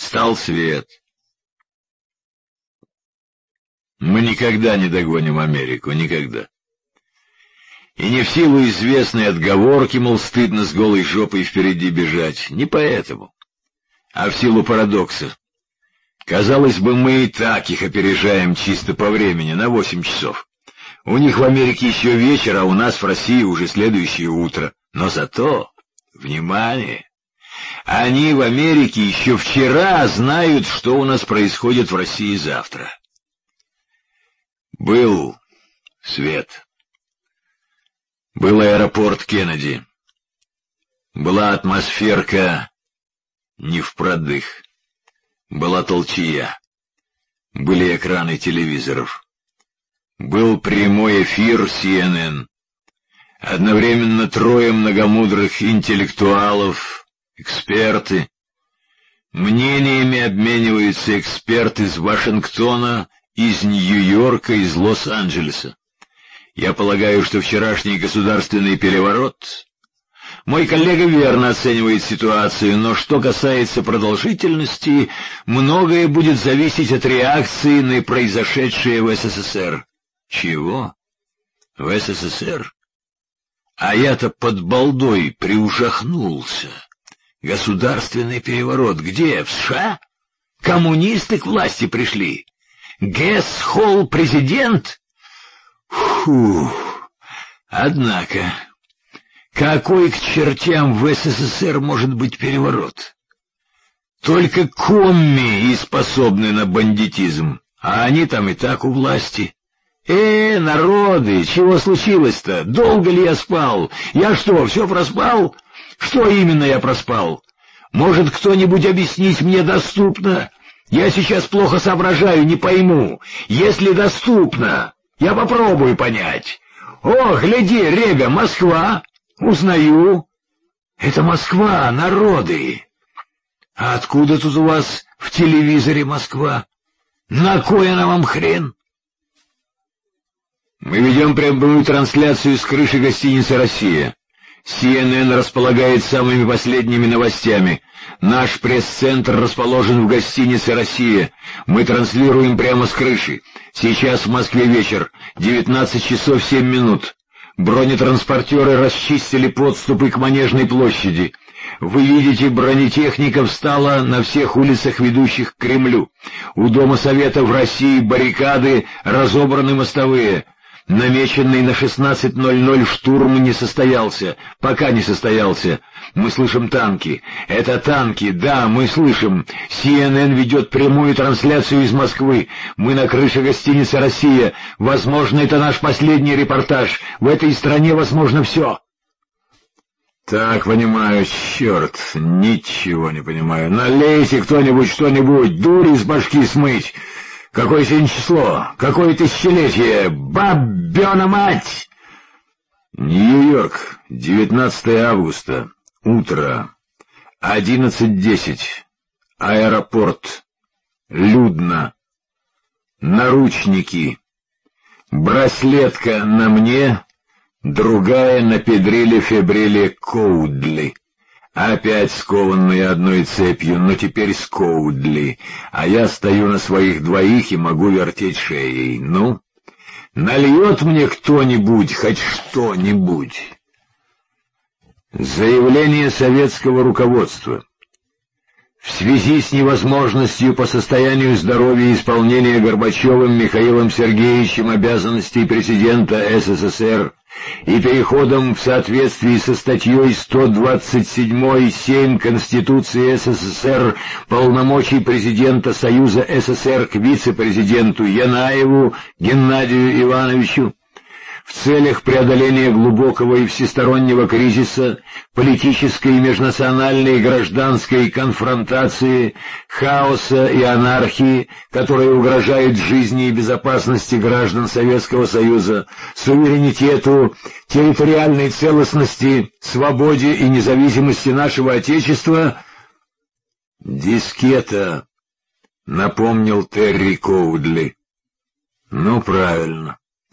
Стал свет. Мы никогда не догоним Америку, никогда. И не в силу известной отговорки, мол, стыдно с голой жопой впереди бежать, не поэтому, а в силу парадокса. Казалось бы, мы и так их опережаем чисто по времени, на 8 часов. У них в Америке еще вечер, а у нас в России уже следующее утро. Но зато, внимание, они в Америке еще вчера знают, что у нас происходит в России завтра. Был свет. Был аэропорт Кеннеди. Была атмосферка не впродых. Была толчья. Были экраны телевизоров. Был прямой эфир CNN. Одновременно трое многомудрых интеллектуалов, эксперты. Мнениями обмениваются эксперты из Вашингтона, из Нью-Йорка, из Лос-Анджелеса. Я полагаю, что вчерашний государственный переворот... Мой коллега верно оценивает ситуацию, но что касается продолжительности, многое будет зависеть от реакции на произошедшее в СССР. Чего? В СССР? А я-то под балдой приужахнулся. Государственный переворот где? В США? Коммунисты к власти пришли? Гэс-Холл президент? Фух. Однако, какой к чертям в СССР может быть переворот? Только комми и способны на бандитизм, а они там и так у власти. Народы, чего случилось-то? Долго ли я спал? Я что, все проспал? Что именно я проспал? Может, кто-нибудь объяснить мне доступно? Я сейчас плохо соображаю, не пойму. Если доступно, я попробую понять. О, гляди, Рега, Москва. Узнаю. Это Москва, народы. А откуда тут у вас в телевизоре Москва? На кой она вам хрен? Мы ведем прямую трансляцию с крыши гостиницы «Россия». CNN располагает самыми последними новостями. Наш пресс-центр расположен в гостинице «Россия». Мы транслируем прямо с крыши. Сейчас в Москве вечер, 19 часов 7 минут. Бронетранспортеры расчистили подступы к Манежной площади. Вы видите, бронетехника встала на всех улицах, ведущих к Кремлю. У Дома Совета в России баррикады, разобраны мостовые. Намеченный на 16:00 штурм не состоялся, пока не состоялся. Мы слышим танки. Это танки, да, мы слышим. CNN ведет прямую трансляцию из Москвы. Мы на крыше гостиницы «Россия». Возможно, это наш последний репортаж. В этой стране возможно все. Так, понимаю, черт, ничего не понимаю. Налейте кто-нибудь что-нибудь, дурь из башки смыть. Какое сегодня число? Какое тысячелетие? Бабёна мать! Нью-Йорк, 19 августа, утро, 11:10, аэропорт, людно, наручники, браслетка на мне, другая на Педриле Фебриле Коудли. Опять скованные одной цепью, но теперь с Коудли, а я стою на своих двоих и могу вертеть шеей. Ну, нальет мне кто-нибудь хоть что-нибудь. Заявление советского руководства. В связи с невозможностью по состоянию здоровья исполнения Горбачевым Михаилом Сергеевичем обязанностей президента СССР и переходом в соответствии со статьей 127.7 Конституции СССР полномочий президента Союза СССР к вице-президенту Янаеву Геннадию Ивановичу, в целях преодоления глубокого и всестороннего кризиса, политической и межнациональной и гражданской конфронтации, хаоса и анархии, которые угрожают жизни и безопасности граждан Советского Союза, суверенитету, территориальной целостности, свободе и независимости нашего Отечества. «Дискета», — напомнил Терри Коудли. «Ну, правильно.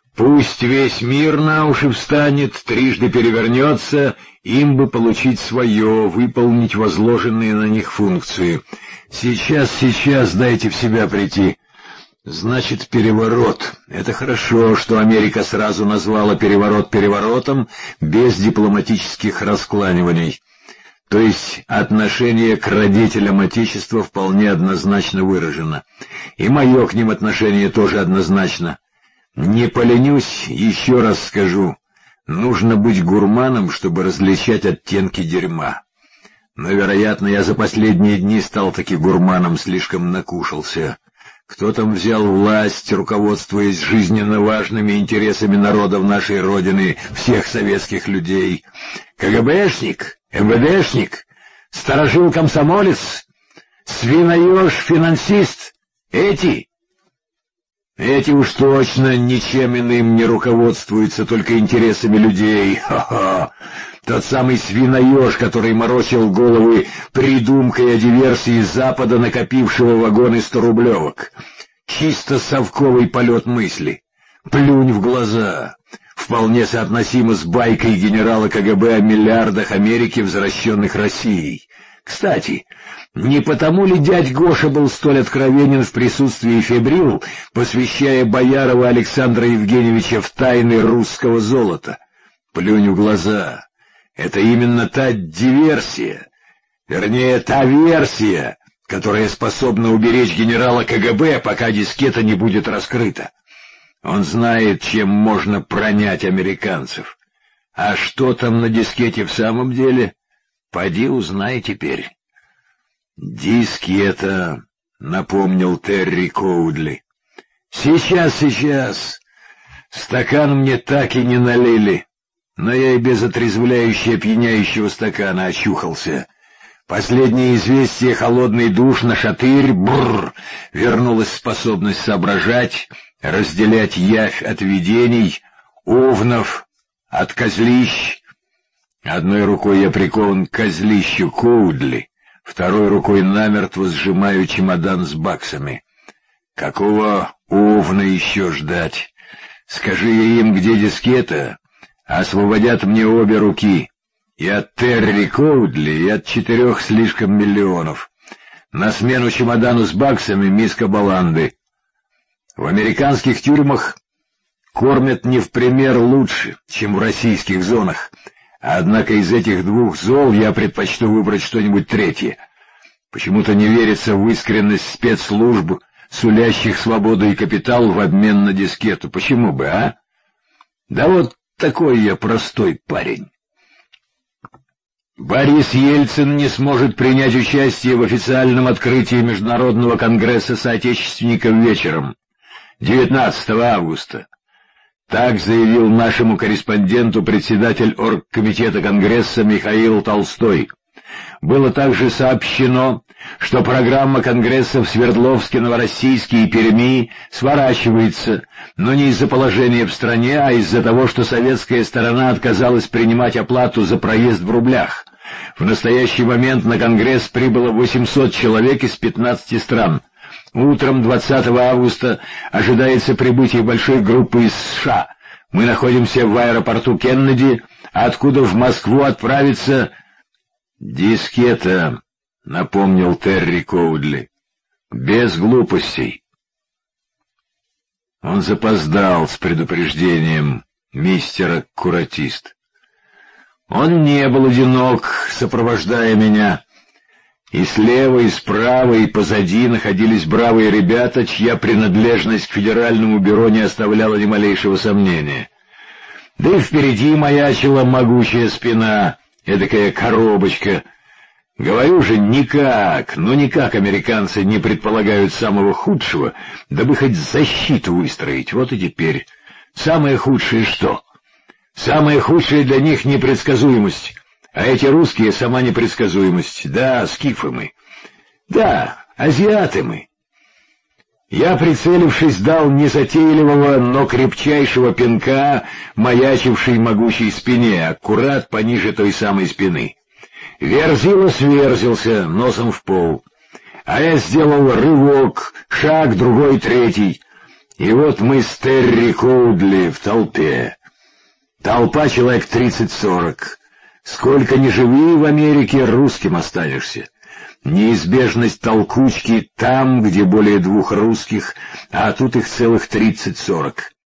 Пусть весь мир на уши встанет, трижды перевернется, им бы получить свое, выполнить возложенные на них функции. Сейчас, дайте в себя прийти. Значит, переворот. Это хорошо, что Америка сразу назвала переворот переворотом, без дипломатических раскланиваний. То есть отношение к родителям Отечества вполне однозначно выражено. И мое к ним отношение тоже однозначно. Не поленюсь, еще раз скажу. Нужно быть гурманом, чтобы различать оттенки дерьма. Но, вероятно, я за последние дни стал таки гурманом, слишком накушался. Кто там взял власть, руководствуясь жизненно важными интересами народов нашей Родины, всех советских людей? КГБшник? МВДшник? Старожил-комсомолец? Свиноеж-финансист? Эти уж точно ничем иным не руководствуются, только интересами людей. Ха-ха! Тот самый свиноеж, который морочил головы придумкой о диверсии Запада, накопившего вагоны 100-рублевок. Чисто совковый полет мысли. Плюнь в глаза. Вполне соотносимо с байкой генерала КГБ о миллиардах Америки, возвращенных Россией. Кстати, не потому ли дядь Гоша был столь откровенен в присутствии Фебрил, посвящая Боярова Александра Евгеньевича в тайны русского золота? Плюнь в глаза. Это именно та диверсия, вернее, та версия, которая способна уберечь генерала КГБ, пока дискета не будет раскрыта. Он знает, чем можно пронять американцев. А что там на дискете в самом деле? Поди узнай теперь. Дискета, напомнил Терри Коудли. Сейчас. Стакан мне так и не налили. Но я и без отрезвляющего опьяняющего стакана очухался. Последнее известие, холодный душ на шатырь, бррр, вернулась способность соображать, разделять явь от видений, овнов от козлищ. Одной рукой я прикован к козлищу Коудли, второй рукой намертво сжимаю чемодан с баксами. Какого овна еще ждать? Скажи я им, где дискета, освободят мне обе руки. И от Терри Коудли, и от 4 слишком миллионов. На смену чемодану с баксами миска баланды. В американских тюрьмах кормят не в пример лучше, чем в российских зонах. Однако из этих двух зол я предпочту выбрать что-нибудь третье. Почему-то не верится в искренность спецслужб, сулящих свободу и капитал в обмен на дискету. Почему бы, а? Да вот такой я простой парень. Борис Ельцин не сможет принять участие в официальном открытии Международного конгресса соотечественников вечером, 19 августа. Так заявил нашему корреспонденту председатель оргкомитета Конгресса Михаил Толстой. Было также сообщено, что программа Конгресса в Свердловске, Новороссийске и Перми сворачивается, но не из-за положения в стране, а из-за того, что советская сторона отказалась принимать оплату за проезд в рублях. В настоящий момент на Конгресс прибыло 800 человек из 15 стран. Утром 20 августа ожидается прибытие большой группы из США. Мы находимся в аэропорту Кеннеди, откуда в Москву отправится... «Дискета», — напомнил Терри Коудли, — «без глупостей». Он запоздал с предупреждением мистер-аккуратист. Он не был одинок, сопровождая меня. И слева, и справа, и позади находились бравые ребята, чья принадлежность к Федеральному бюро не оставляла ни малейшего сомнения. Да и впереди маячила могучая спина, эдакая коробочка. Говорю же, никак американцы не предполагают самого худшего, дабы хоть защиту выстроить. Вот и теперь. Самое худшее что? Самое худшее для них — непредсказуемость. А эти русские — сама непредсказуемость. Да, скифы мы. Да, азиаты мы. Я, прицелившись, дал незатейливого, но крепчайшего пинка маячившей могучей спине, аккурат пониже той самой спины. Верзила сверзился, носом в пол. А я сделал рывок, шаг, другой, третий. И вот мы с Терри Коудли в толпе. Толпа человек 30-40. Сколько ни живи в Америке, русским останешься. Неизбежность толкучки там, где более 2 русских, а тут их целых 30-40.